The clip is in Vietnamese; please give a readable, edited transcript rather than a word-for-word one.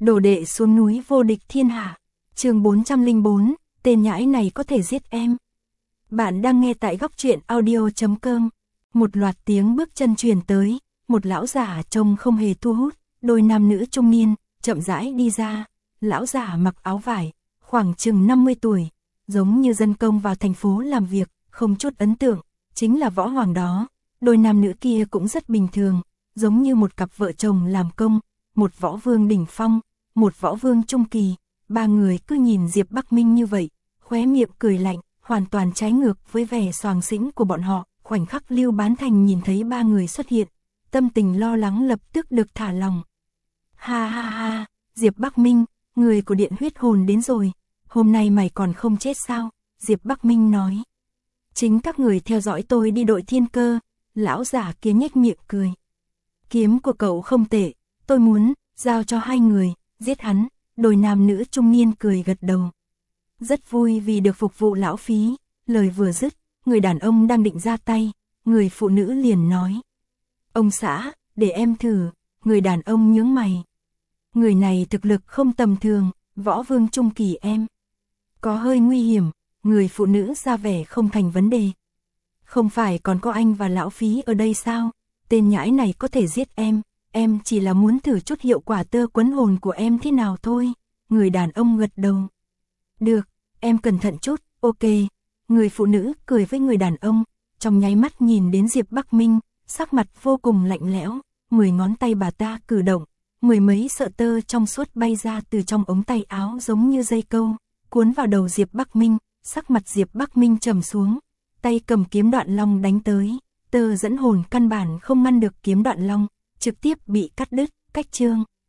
Đồ đệ xuống núi vô địch thiên hạ. Chương 404, tên nhãi này có thể giết em. Bạn đang nghe tại góc truyện audio.com. Một loạt tiếng bước chân truyền tới, một lão giả trông không hề thu hút, đôi nam nữ trung niên chậm rãi đi ra. Lão giả mặc áo vải, khoảng chừng 50 tuổi, giống như dân công vào thành phố làm việc, không chút ấn tượng, chính là Võ Hoàng đó. Đôi nam nữ kia cũng rất bình thường, giống như một cặp vợ chồng làm công, một võ vương đỉnh phong, một võ vương trung kỳ. Ba người cứ nhìn Diệp Bắc Minh như vậy, khóe miệng cười lạnh, hoàn toàn trái ngược với vẻ xoàng xĩnh của bọn họ. Khoảnh khắc Lưu Bán Thành nhìn thấy ba người xuất hiện, tâm tình lo lắng lập tức được thả lòng. Ha ha ha, Diệp Bắc Minh, người của Điện Huyết Hồn đến rồi, hôm nay mày còn không chết sao? Diệp Bắc Minh nói. Chính các người theo dõi tôi đi đội thiên cơ. Lão giả kia nhếch miệng cười. Kiếm của cậu không tệ, tôi muốn giao cho hai người, giết hắn. Đôi nam nữ trung niên cười gật đầu. Rất vui vì được phục vụ lão phí. Lời vừa dứt, người đàn ông đang định ra tay, người phụ nữ liền nói. Ông xã, để em thử. Người đàn ông nhướng mày. Người này thực lực không tầm thường, võ vương trung kỳ em. Có hơi nguy hiểm, người phụ nữ ra vẻ không thành vấn đề. Không phải còn có anh và lão phí ở đây sao? Tên nhãi này có thể giết em chỉ là muốn thử chút hiệu quả tơ quấn hồn của em thế nào thôi. Người đàn ông gật đầu. Được, em cẩn thận chút, ok. Người phụ nữ cười với người đàn ông, trong nháy mắt nhìn đến Diệp Bắc Minh, sắc mặt vô cùng lạnh lẽo, 10 ngón tay bà ta cử động, 10 mấy sợi tơ trong suốt bay ra từ trong ống tay áo giống như dây câu, cuốn vào đầu Diệp Bắc Minh. Sắc mặt Diệp Bắc Minh trầm xuống, tay cầm kiếm Đoạn Long đánh tới, tơ dẫn hồn căn bản không ngăn được kiếm Đoạn Long, trực tiếp bị cắt đứt. Cách chương